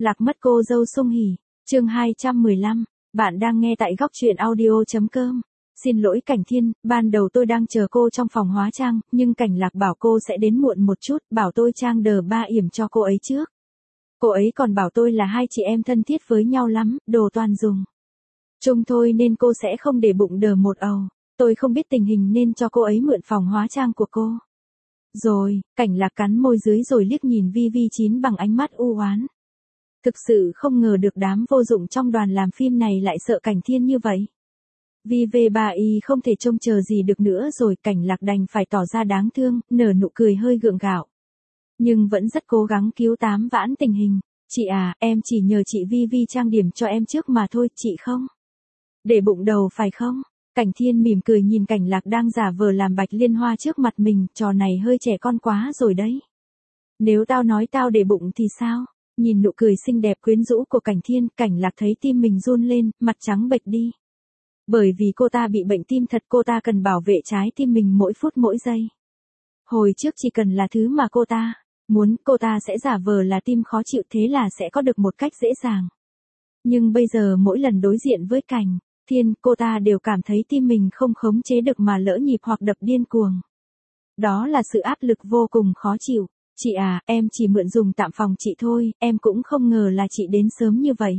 Lạc mất cô dâu Sung Hỉ. Chương 215. Bạn đang nghe tại góc truyện audio.com. Xin lỗi Cảnh Thiên, ban đầu tôi đang chờ cô trong phòng hóa trang, nhưng Cảnh Lạc bảo cô sẽ đến muộn một chút, bảo tôi trang đờ ba yểm cho cô ấy trước. Cô ấy còn bảo tôi là hai chị em thân thiết với nhau lắm, đồ toàn dùng chung thôi nên cô sẽ không để bụng đờ một ầu. Tôi không biết tình hình nên cho cô ấy mượn phòng hóa trang của cô. Rồi, Cảnh Lạc cắn môi dưới rồi liếc nhìn Vi Vi Chín bằng ánh mắt u oán. Thực sự không ngờ được đám vô dụng trong đoàn làm phim này lại sợ Cảnh Thiên như vậy. Vi V bà y không thể trông chờ gì được nữa rồi, Cảnh Lạc đành phải tỏ ra đáng thương, nở nụ cười hơi gượng gạo. Nhưng vẫn rất cố gắng cứu tám vãn tình hình. Chị à, em chỉ nhờ chị Vi Vi trang điểm cho em trước mà thôi, chị không để bụng đầu phải không? Cảnh Thiên mỉm cười nhìn Cảnh Lạc đang giả vờ làm Bạch Liên Hoa trước mặt mình, trò này hơi trẻ con quá rồi đấy. Nếu tao nói tao để bụng thì sao? Nhìn nụ cười xinh đẹp quyến rũ của Cảnh Thiên, Cảnh Lạc thấy tim mình run lên, mặt trắng bệch đi. Bởi vì cô ta bị bệnh tim thật, cô ta cần bảo vệ trái tim mình mỗi phút mỗi giây. Hồi trước chỉ cần là thứ mà cô ta muốn, cô ta sẽ giả vờ là tim khó chịu, thế là sẽ có được một cách dễ dàng. Nhưng bây giờ mỗi lần đối diện với Cảnh Thiên, cô ta đều cảm thấy tim mình không khống chế được mà lỡ nhịp hoặc đập điên cuồng. Đó là sự áp lực vô cùng khó chịu. Chị à, em chỉ mượn dùng tạm phòng chị thôi, em cũng không ngờ là chị đến sớm như vậy.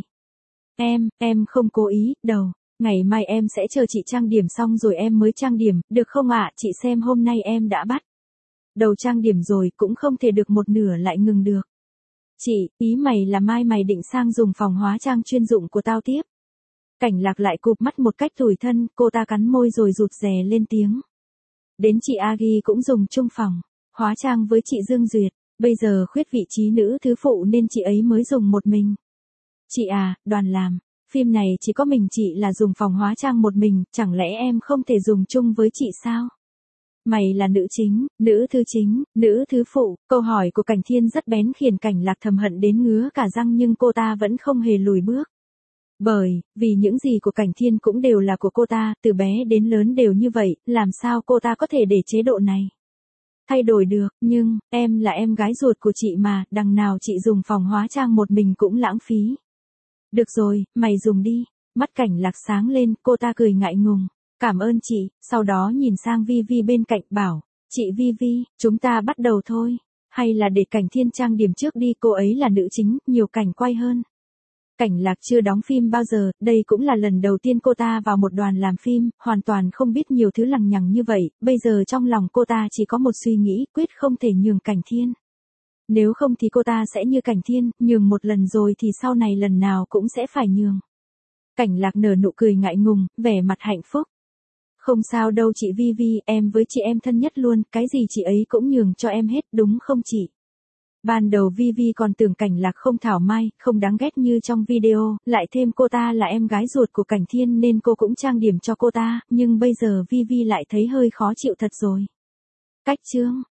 Em không cố ý, đâu. Ngày mai em sẽ chờ chị trang điểm xong rồi em mới trang điểm, được không ạ? Chị xem hôm nay em đã bắt đầu trang điểm rồi, cũng không thể được một nửa lại ngừng được. Chị, ý mày là mai mày định sang dùng phòng hóa trang chuyên dụng của tao tiếp. Cảnh Lạc lại cụp mắt một cách tủi thân, cô ta cắn môi rồi rụt rè lên tiếng. Đến chị Agi cũng dùng chung phòng hóa trang với chị Dương Duyệt, bây giờ khuyết vị trí nữ thứ phụ nên chị ấy mới dùng một mình. Chị à, đoàn làm phim này chỉ có mình chị là dùng phòng hóa trang một mình, chẳng lẽ em không thể dùng chung với chị sao? Mày là nữ chính, nữ thứ chính, nữ thứ phụ. Câu hỏi của Cảnh Thiên rất bén khiến Cảnh Lạc thầm hận đến ngứa cả răng, nhưng cô ta vẫn không hề lùi bước. Bởi vì những gì của Cảnh Thiên cũng đều là của cô ta, từ bé đến lớn đều như vậy, làm sao cô ta có thể để chế độ này thay đổi được? Nhưng, em là em gái ruột của chị mà, đằng nào chị dùng phòng hóa trang một mình cũng lãng phí. Được rồi, mày dùng đi. Mắt Cảnh Lạc sáng lên, cô ta cười ngại ngùng. Cảm ơn chị, sau đó nhìn sang Vi Vi bên cạnh bảo, chị Vi Vi, chúng ta bắt đầu thôi. Hay là để Cảnh Thiên trang điểm trước đi, cô ấy là nữ chính, nhiều cảnh quay hơn. Cảnh Lạc chưa đóng phim bao giờ, đây cũng là lần đầu tiên cô ta vào một đoàn làm phim, hoàn toàn không biết nhiều thứ lằng nhằng như vậy, bây giờ trong lòng cô ta chỉ có một suy nghĩ, quyết không thể nhường Cảnh Thiên. Nếu không thì cô ta sẽ như Cảnh Thiên, nhường một lần rồi thì sau này lần nào cũng sẽ phải nhường. Cảnh Lạc nở nụ cười ngại ngùng, vẻ mặt hạnh phúc. Không sao đâu chị Vi Vi, em với chị em thân nhất luôn, cái gì chị ấy cũng nhường cho em hết, đúng không chị? Ban đầu Vi Vi còn tưởng Cảnh Lạc không thảo mai, không đáng ghét như trong video, lại thêm cô ta là em gái ruột của Cảnh Thiên nên cô cũng trang điểm cho cô ta, nhưng bây giờ Vi Vi lại thấy hơi khó chịu thật rồi. Cách chương